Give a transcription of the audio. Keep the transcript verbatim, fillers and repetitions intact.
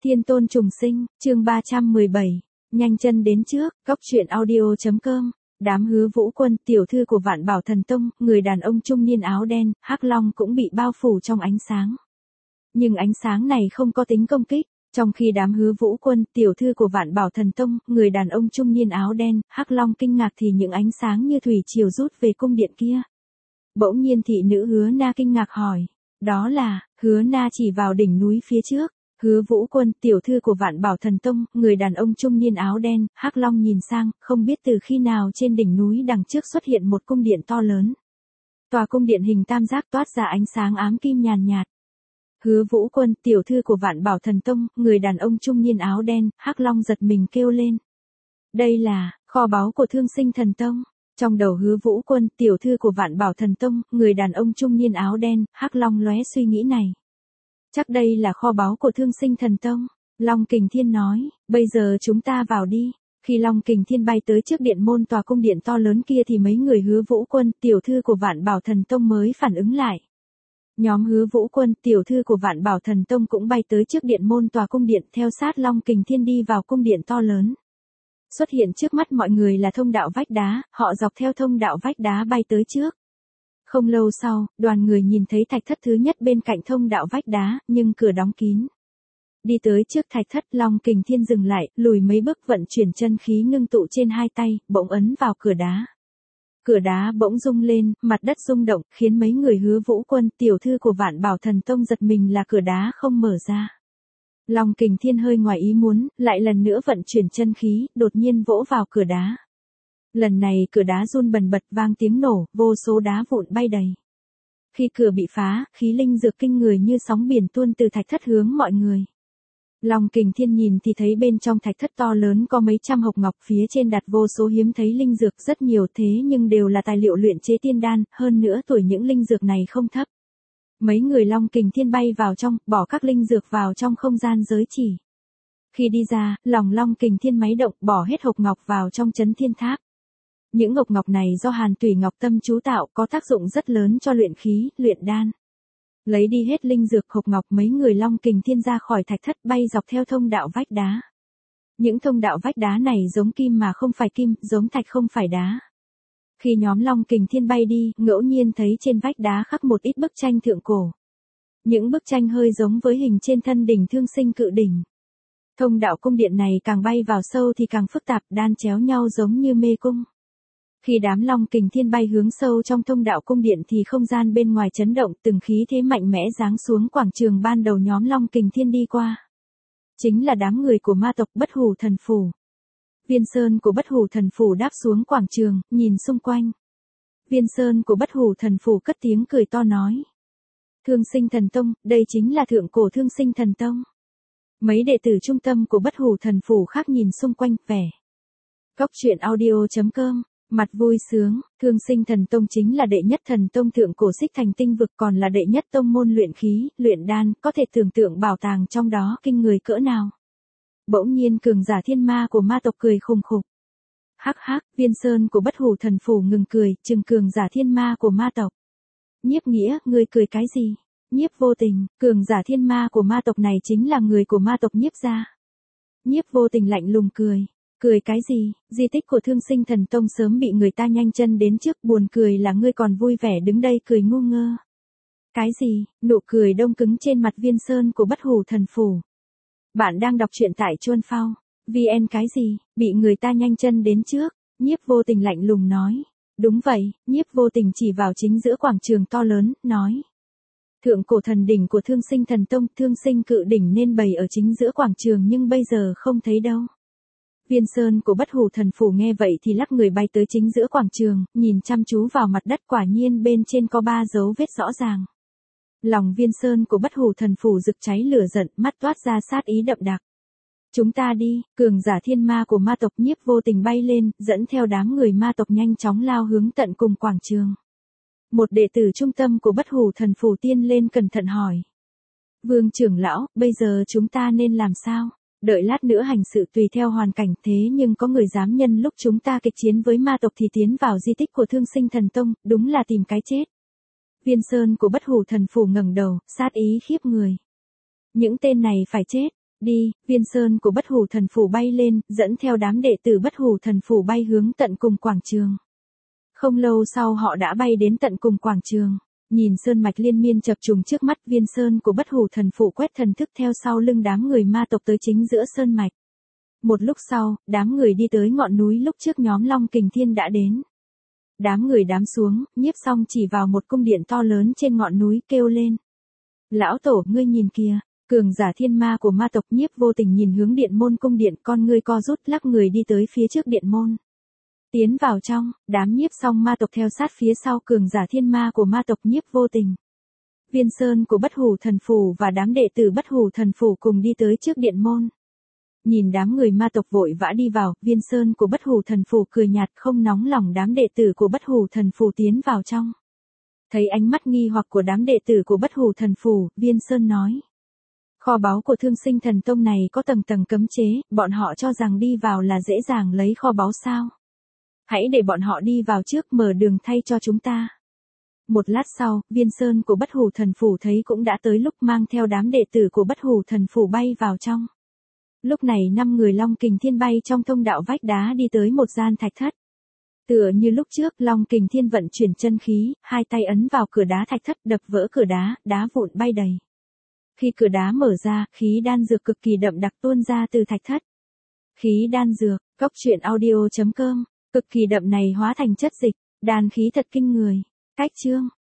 Thiên tôn trùng sinh, chương ba trăm mười bảy, nhanh chân đến trước, góc truyện audio.com, đám Hứa Vũ Quân, tiểu thư của Vạn Bảo Thần Tông, người đàn ông trung niên áo đen, hắc long cũng bị bao phủ trong ánh sáng. Nhưng ánh sáng này không có tính công kích, trong khi đám Hứa Vũ Quân, tiểu thư của Vạn Bảo Thần Tông, người đàn ông trung niên áo đen, hắc long kinh ngạc thì những ánh sáng như thủy triều rút về cung điện kia. Bỗng nhiên thị nữ Hứa Na kinh ngạc hỏi, đó là, Hứa Na chỉ vào đỉnh núi phía trước. Hứa Vũ Quân, tiểu thư của Vạn Bảo Thần Tông, người đàn ông trung niên áo đen, hắc long nhìn sang, không biết từ khi nào trên đỉnh núi đằng trước xuất hiện một cung điện to lớn. Tòa cung điện hình tam giác toát ra ánh sáng ám kim nhàn nhạt. Hứa Vũ Quân, tiểu thư của Vạn Bảo Thần Tông, người đàn ông trung niên áo đen, hắc long giật mình kêu lên. Đây là, kho báu của Thương Sinh Thần Tông. Trong đầu Hứa Vũ Quân, tiểu thư của Vạn Bảo Thần Tông, người đàn ông trung niên áo đen, hắc long lóe suy nghĩ này. Chắc đây là kho báu của Thương Sinh Thần Tông. Long Kình Thiên nói, bây giờ chúng ta vào đi. Khi Long Kình Thiên bay tới trước điện môn tòa cung điện to lớn kia thì mấy người Hứa Vũ Quân, tiểu thư của Vạn Bảo Thần Tông mới phản ứng lại. Nhóm Hứa Vũ Quân, tiểu thư của Vạn Bảo Thần Tông cũng bay tới trước điện môn tòa cung điện theo sát Long Kình Thiên đi vào cung điện to lớn. Xuất hiện trước mắt mọi người là thông đạo vách đá, họ dọc theo thông đạo vách đá bay tới trước. Không lâu sau, đoàn người nhìn thấy thạch thất thứ nhất bên cạnh thông đạo vách đá, nhưng cửa đóng kín. Đi tới trước thạch thất, Long Kình Thiên dừng lại, lùi mấy bước vận chuyển chân khí ngưng tụ trên hai tay, bỗng ấn vào cửa đá. Cửa đá bỗng rung lên, mặt đất rung động, khiến mấy người Hứa Vũ Quân, tiểu thư của Vạn Bảo Thần Tông giật mình là cửa đá không mở ra. Long Kình Thiên hơi ngoài ý muốn, lại lần nữa vận chuyển chân khí, đột nhiên vỗ vào cửa đá. Lần này cửa đá run bần bật vang tiếng nổ, vô số đá vụn bay đầy. Khi cửa bị phá, khí linh dược kinh người như sóng biển tuôn từ thạch thất hướng mọi người. Long Kình Thiên nhìn thì thấy bên trong thạch thất to lớn có mấy trăm hộp ngọc, phía trên đặt vô số hiếm thấy linh dược, rất nhiều thế nhưng đều là tài liệu luyện chế tiên đan, hơn nữa tuổi những linh dược này không thấp. Mấy người Long Kình Thiên bay vào trong, bỏ các linh dược vào trong không gian giới chỉ. Khi đi ra, lòng Long Kình Thiên máy động, bỏ hết hộp ngọc vào trong Chấn Thiên Tháp. Những hộp ngọc này do Hàn Tủy Ngọc Tâm chú tạo, có tác dụng rất lớn cho luyện khí, luyện đan. Lấy đi hết linh dược hộp ngọc, mấy người Long Kình Thiên ra khỏi thạch thất bay dọc theo thông đạo vách đá. Những thông đạo vách đá này giống kim mà không phải kim, giống thạch không phải đá. Khi nhóm Long Kình Thiên bay đi, ngẫu nhiên thấy trên vách đá khắc một ít bức tranh thượng cổ. Những bức tranh hơi giống với hình trên thân đỉnh Thương Sinh Cự Đỉnh. Thông đạo cung điện này càng bay vào sâu thì càng phức tạp, đan chéo nhau giống như mê cung. Khi đám Long Kình Thiên bay hướng sâu trong thông đạo cung điện thì không gian bên ngoài chấn động, từng khí thế mạnh mẽ giáng xuống quảng trường ban đầu nhóm Long Kình Thiên đi qua. Chính là đám người của ma tộc Bất Hủ Thần Phủ. Viên Sơn của Bất Hủ Thần Phủ đáp xuống quảng trường, nhìn xung quanh. Viên Sơn của Bất Hủ Thần Phủ cất tiếng cười to nói. Thương Sinh Thần Tông, đây chính là thượng cổ Thương Sinh Thần Tông. Mấy đệ tử trung tâm của Bất Hủ Thần Phủ khác nhìn xung quanh, vẻ. Góc truyện audio.com, mặt vui sướng, Thương Sinh Thần Tông chính là đệ nhất thần tông thượng cổ Xích Thành Tinh Vực, còn là đệ nhất tông môn luyện khí, luyện đan, có thể tưởng tượng bảo tàng trong đó kinh người cỡ nào. Bỗng nhiên cường giả thiên ma của ma tộc cười khùng khục. Hắc hắc, Viên Sơn của Bất Hủ Thần Phủ ngừng cười, trừng cường giả thiên ma của ma tộc. Nhiếp Nghĩa, ngươi cười cái gì? Nhiếp Vô Tình, cường giả thiên ma của ma tộc này chính là người của ma tộc Nhiếp gia. Nhiếp Vô Tình lạnh lùng cười. Cười cái gì, di tích của Thương Sinh Thần Tông sớm bị người ta nhanh chân đến trước, buồn cười là ngươi còn vui vẻ đứng đây cười ngu ngơ. Cái gì, nụ cười đông cứng trên mặt Viên Sơn của Bất Hủ Thần Phủ. Bạn đang đọc truyện tại Chuan Phao, vê en cái gì, bị người ta nhanh chân đến trước, Nhiếp Vô Tình lạnh lùng nói. Đúng vậy, Nhiếp Vô Tình chỉ vào chính giữa quảng trường to lớn, nói. Thượng cổ thần đỉnh của Thương Sinh Thần Tông, Thương Sinh Cự Đỉnh nên bày ở chính giữa quảng trường nhưng bây giờ không thấy đâu. Viên Sơn của Bất Hủ Thần Phủ nghe vậy thì lắc người bay tới chính giữa quảng trường, nhìn chăm chú vào mặt đất, quả nhiên bên trên có ba dấu vết rõ ràng. Lòng Viên Sơn của Bất Hủ Thần Phủ rực cháy lửa giận, mắt toát ra sát ý đậm đặc. Chúng ta đi, cường giả thiên ma của ma tộc Nhiếp Vô Tình bay lên, dẫn theo đám người ma tộc nhanh chóng lao hướng tận cùng quảng trường. Một đệ tử trung tâm của Bất Hủ Thần Phủ tiên lên cẩn thận hỏi. Vương trưởng lão, bây giờ chúng ta nên làm sao? Đợi lát nữa hành sự tùy theo hoàn cảnh, thế nhưng có người dám nhân lúc chúng ta kịch chiến với ma tộc thì tiến vào di tích của Thương Sinh Thần Tông, đúng là tìm cái chết. Viên Sơn của Bất Hủ Thần Phủ ngẩng đầu, sát ý khiếp người. Những tên này phải chết. Đi, Viên Sơn của Bất Hủ Thần Phủ bay lên, dẫn theo đám đệ tử Bất Hủ Thần Phủ bay hướng tận cùng quảng trường. Không lâu sau họ đã bay đến tận cùng quảng trường. Nhìn sơn mạch liên miên chập trùng trước mắt, Viên Sơn của Bất Hủ Thần Phủ quét thần thức theo sau lưng đám người ma tộc tới chính giữa sơn mạch. Một lúc sau, đám người đi tới ngọn núi lúc trước nhóm Long Kình Thiên đã đến. Đám người đám xuống, Nhiếp Song chỉ vào một cung điện to lớn trên ngọn núi kêu lên. Lão tổ, ngươi nhìn kìa, cường giả thiên ma của ma tộc. Nhiếp vô tình nhìn hướng điện môn cung điện, con ngươi co rút lắc người đi tới phía trước điện môn. Tiến vào trong, đám Nhiếp Song ma tộc theo sát phía sau cường giả thiên ma của ma tộc Nhiếp vô tình. Viên Sơn của Bất Hủ Thần Phủ và đám đệ tử Bất Hủ Thần Phủ cùng đi tới trước điện môn. Nhìn đám người ma tộc vội vã đi vào, Viên Sơn của Bất Hủ Thần Phủ cười nhạt không nóng lòng đám đệ tử của Bất Hủ Thần Phủ tiến vào trong. Thấy ánh mắt nghi hoặc của đám đệ tử của Bất Hủ Thần Phủ, Viên Sơn nói. Kho báu của Thương Sinh Thần Tông này có tầng tầng cấm chế, bọn họ cho rằng đi vào là dễ dàng lấy kho báu sao? Hãy để bọn họ đi vào trước, mở đường thay cho chúng ta. Một lát sau, Viên Sơn của Bất Hủ Thần Phủ thấy cũng đã tới lúc mang theo đám đệ tử của Bất Hủ Thần Phủ bay vào trong. Lúc này năm người Long Kình Thiên bay trong thông đạo vách đá đi tới một gian thạch thất. Tựa như lúc trước, Long Kình Thiên vận chuyển chân khí, hai tay ấn vào cửa đá thạch thất, đập vỡ cửa đá, đá vụn bay đầy. Khi cửa đá mở ra, khí đan dược cực kỳ đậm đặc tuôn ra từ thạch thất. Khí đan dược, cốc truyện audio chấm com, cực kỳ đậm này hóa thành chất dịch, đan khí thật kinh người. Cách chương